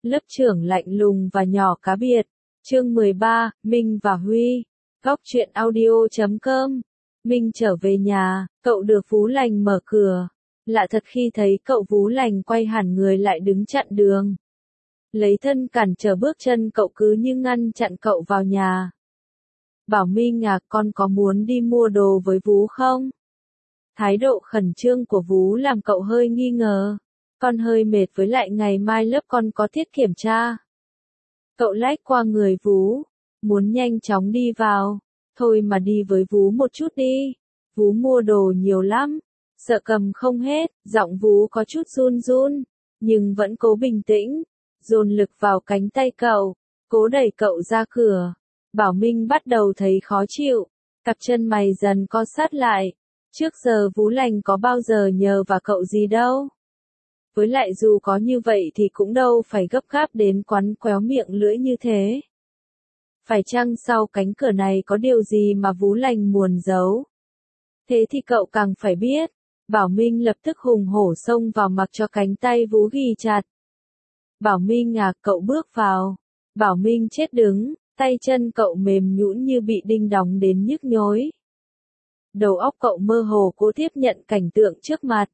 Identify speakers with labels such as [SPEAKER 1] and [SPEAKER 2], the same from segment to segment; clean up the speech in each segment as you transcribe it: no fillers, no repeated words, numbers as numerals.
[SPEAKER 1] Lớp trưởng lạnh lùng và nhỏ cá biệt. Chương 13, Minh và Huy. Góc truyện audio.com. Minh trở về nhà, cậu được Vú Lành mở cửa. Lạ thật khi thấy cậu Vú Lành quay hẳn người lại đứng chặn đường. Lấy thân cản trở bước chân cậu cứ như ngăn chặn cậu vào nhà. Bảo Minh à, con có muốn đi mua đồ với Vú không? Thái độ khẩn trương của Vú làm cậu hơi nghi ngờ. Con hơi mệt với lại ngày mai lớp con có tiết kiểm tra. Cậu lách qua người Vú, muốn nhanh chóng đi vào. Thôi mà đi với Vú một chút đi. Vú mua đồ nhiều lắm, sợ cầm không hết. Giọng Vú có chút run run, nhưng vẫn cố bình tĩnh, dồn lực vào cánh tay cậu, cố đẩy cậu ra cửa. Bảo Minh bắt đầu thấy khó chịu, cặp chân mày dần co sát lại. Trước giờ Vú Lành có bao giờ nhờ vào cậu gì đâu. Với lại dù có như vậy thì cũng đâu phải gấp gáp đến quắn quéo miệng lưỡi như thế. Phải chăng sau cánh cửa này có điều gì mà Vú Lành muốn giấu? Thế thì cậu càng phải biết. Bảo Minh lập tức hùng hổ xông vào mặc cho cánh tay Vú ghi chặt. Bảo Minh à, cậu bước vào. Bảo Minh chết đứng, tay chân cậu mềm nhũn như bị đinh đóng đến nhức nhối. Đầu óc cậu mơ hồ cố tiếp nhận cảnh tượng trước mặt.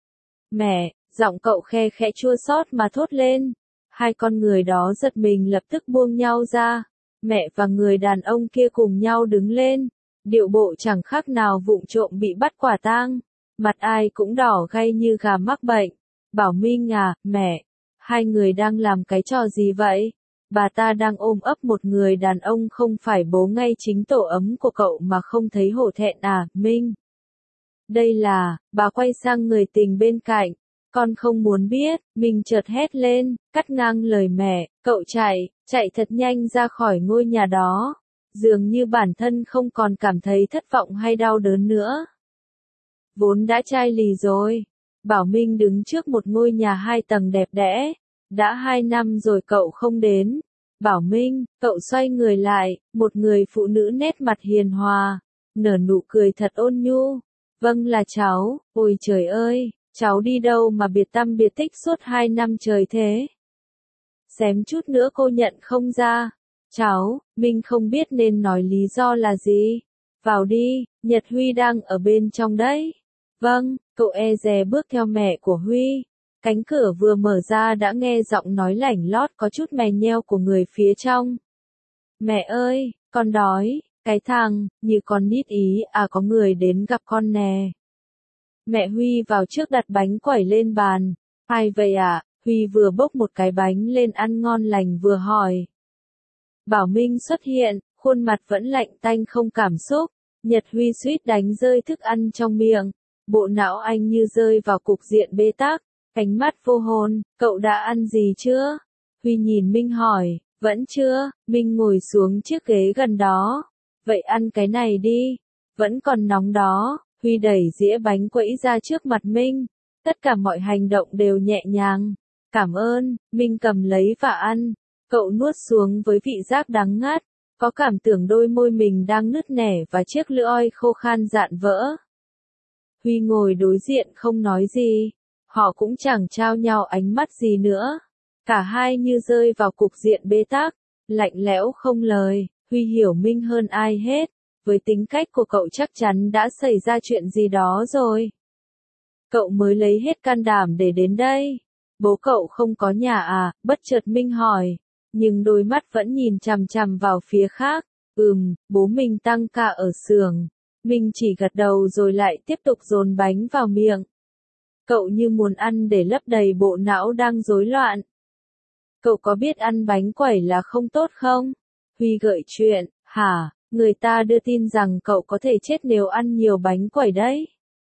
[SPEAKER 1] Mẹ, giọng cậu khe khẽ chua xót mà thốt lên. Hai con người đó giật mình lập tức buông nhau ra. Mẹ và người đàn ông kia cùng nhau đứng lên. Điệu bộ chẳng khác nào vụng trộm bị bắt quả tang. Mặt ai cũng đỏ gay như gà mắc bệnh. Bảo Minh à, mẹ, hai người đang làm cái trò gì vậy? Bà ta đang ôm ấp một người đàn ông không phải bố ngay chính tổ ấm của cậu mà không thấy hổ thẹn à, Minh? Đây là, bà quay sang người tình bên cạnh. Con không muốn biết, Minh chợt hét lên, cắt ngang lời mẹ, cậu chạy thật nhanh ra khỏi ngôi nhà đó. Dường như bản thân không còn cảm thấy thất vọng hay đau đớn nữa. Vốn đã chai lì rồi. Bảo Minh đứng trước một ngôi nhà 2 tầng đẹp đẽ. Đã 2 năm rồi cậu không đến. Bảo Minh, cậu xoay người lại, một người phụ nữ nét mặt hiền hòa, nở nụ cười thật ôn nhu. Vâng là cháu, ôi trời ơi, cháu đi đâu mà biệt tăm biệt tích suốt 2 năm trời thế? Xém chút nữa cô nhận không ra. Cháu, Minh không biết nên nói lý do là gì. Vào đi, Nhật Huy đang ở bên trong đấy. Vâng, cậu e dè bước theo mẹ của Huy. Cánh cửa vừa mở ra đã nghe giọng nói lảnh lót có chút mè nheo của người phía trong. Mẹ ơi, con đói, cái thằng, như con nít ý, à có người đến gặp con nè. Mẹ Huy vào trước đặt bánh quẩy lên bàn. Ai vậy ạ? Huy vừa bốc một cái bánh lên ăn ngon lành vừa hỏi. Bảo Minh xuất hiện, khuôn mặt vẫn lạnh tanh không cảm xúc. Nhật Huy suýt đánh rơi thức ăn trong miệng. Bộ não anh như rơi vào cục diện bế tắc. Ánh mắt vô hồn, cậu đã ăn gì chưa? Huy nhìn Minh hỏi, vẫn chưa. Minh ngồi xuống chiếc ghế gần đó. Vậy ăn cái này đi, vẫn còn nóng đó. Huy đẩy dĩa bánh quẩy ra trước mặt Minh. Tất cả mọi hành động đều nhẹ nhàng. Cảm ơn, Minh cầm lấy và ăn. Cậu nuốt xuống với vị giác đắng ngắt. Có cảm tưởng đôi môi mình đang nứt nẻ và chiếc lưỡi khô khan dạn vỡ. Huy ngồi đối diện không nói gì. Họ cũng chẳng trao nhau ánh mắt gì nữa. Cả hai như rơi vào cục diện bế tắc, lạnh lẽo không lời. Huy hiểu Minh hơn ai hết. Với tính cách của cậu chắc chắn đã xảy ra chuyện gì đó rồi. Cậu mới lấy hết can đảm để đến đây. Bố cậu không có nhà à? Bất chợt Minh hỏi. Nhưng đôi mắt vẫn nhìn chằm chằm vào phía khác. Bố mình tăng ca ở xưởng. Minh chỉ gật đầu rồi lại tiếp tục dồn bánh vào miệng. Cậu như muốn ăn để lấp đầy bộ não đang rối loạn. Cậu có biết ăn bánh quẩy là không tốt không? Huy gợi chuyện, hả? Người ta đưa tin rằng cậu có thể chết nếu ăn nhiều bánh quẩy đấy.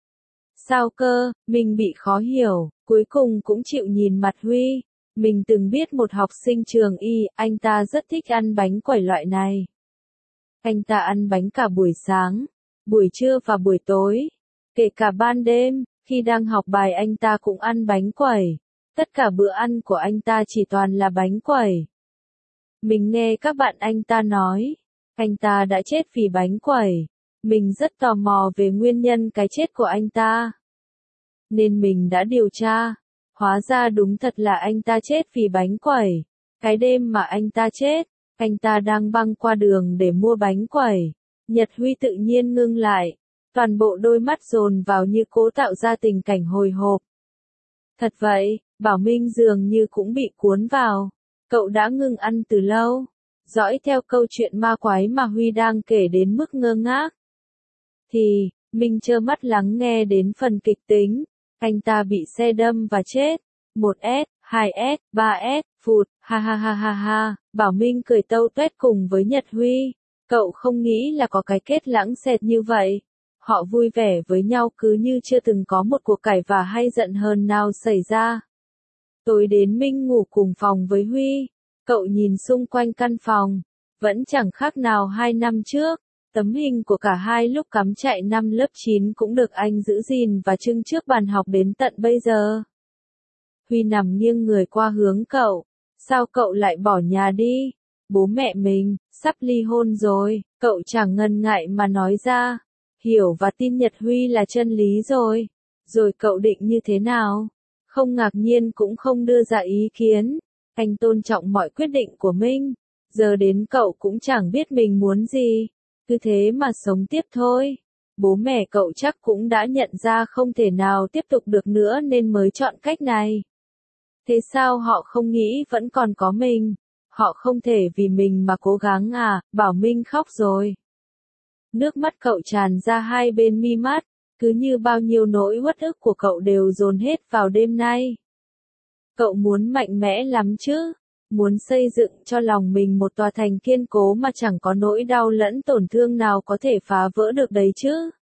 [SPEAKER 1] Sao cơ? Mình bị khó hiểu, cuối cùng cũng chịu nhìn mặt Huy. Mình từng biết một học sinh trường y, anh ta rất thích ăn bánh quẩy loại này. Anh ta ăn bánh cả buổi sáng, buổi trưa và buổi tối. Kể cả ban đêm, khi đang học bài anh ta cũng ăn bánh quẩy. Tất cả bữa ăn của anh ta chỉ toàn là bánh quẩy. Mình nghe các bạn anh ta nói, anh ta đã chết vì bánh quẩy. Mình rất tò mò về nguyên nhân cái chết của anh ta. Nên mình đã điều tra. Hóa ra đúng thật là anh ta chết vì bánh quẩy. Cái đêm mà anh ta chết, anh ta đang băng qua đường để mua bánh quẩy. Nhật Huy tự nhiên ngưng lại, toàn bộ đôi mắt dồn vào như cố tạo ra tình cảnh hồi hộp. Thật vậy, Bảo Minh dường như cũng bị cuốn vào. Cậu đã ngừng ăn từ lâu, dõi theo câu chuyện ma quái mà Huy đang kể đến mức ngơ ngác. Thì, Minh trơ mắt lắng nghe đến phần kịch tính. Anh ta bị xe đâm và chết. 1S, 2S, 3S, phụt, ha ha ha ha ha. Bảo Minh cười tâu tuét cùng với Nhật Huy. Cậu không nghĩ là có cái kết lãng xẹt như vậy. Họ vui vẻ với nhau cứ như chưa từng có một cuộc cãi vã hay giận hờn nào xảy ra. Tối đến Minh ngủ cùng phòng với Huy. Cậu nhìn xung quanh căn phòng. Vẫn chẳng khác nào 2 năm trước. Tấm hình của cả hai lúc cắm trại năm lớp 9 cũng được anh giữ gìn và trưng trước bàn học đến tận bây giờ. Huy nằm nghiêng người qua hướng cậu. Sao cậu lại bỏ nhà đi? Bố mẹ mình, sắp ly hôn rồi. Cậu chẳng ngần ngại mà nói ra. Hiểu và tin Nhật Huy là chân lý rồi. Rồi cậu định như thế nào? Không ngạc nhiên cũng không đưa ra ý kiến. Anh tôn trọng mọi quyết định của mình. Giờ đến cậu cũng chẳng biết mình muốn gì. Cứ thế mà sống tiếp thôi. Bố mẹ cậu chắc cũng đã nhận ra không thể nào tiếp tục được nữa nên mới chọn cách này. Thế sao họ không nghĩ vẫn còn có mình? Họ không thể vì mình mà cố gắng à? Bảo Minh khóc rồi. Nước mắt cậu tràn ra hai bên mi mắt, cứ như bao nhiêu nỗi uất ức của cậu đều dồn hết vào đêm nay. Cậu muốn mạnh mẽ lắm chứ? Muốn xây dựng cho lòng mình một tòa thành kiên cố mà chẳng có nỗi đau lẫn tổn thương nào có thể phá vỡ được đấy chứ.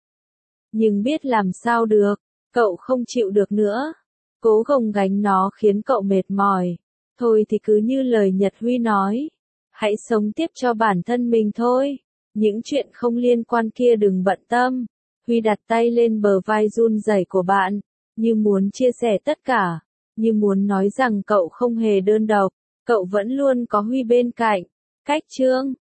[SPEAKER 1] Nhưng biết làm sao được, cậu không chịu được nữa. Cố gồng gánh nó khiến cậu mệt mỏi. Thôi thì cứ như lời Nhật Huy nói. Hãy sống tiếp cho bản thân mình thôi. Những chuyện không liên quan kia đừng bận tâm. Huy đặt tay lên bờ vai run rẩy của bạn, như muốn chia sẻ tất cả, như muốn nói rằng cậu không hề đơn độc, cậu vẫn luôn có Huy bên cạnh. Cách chương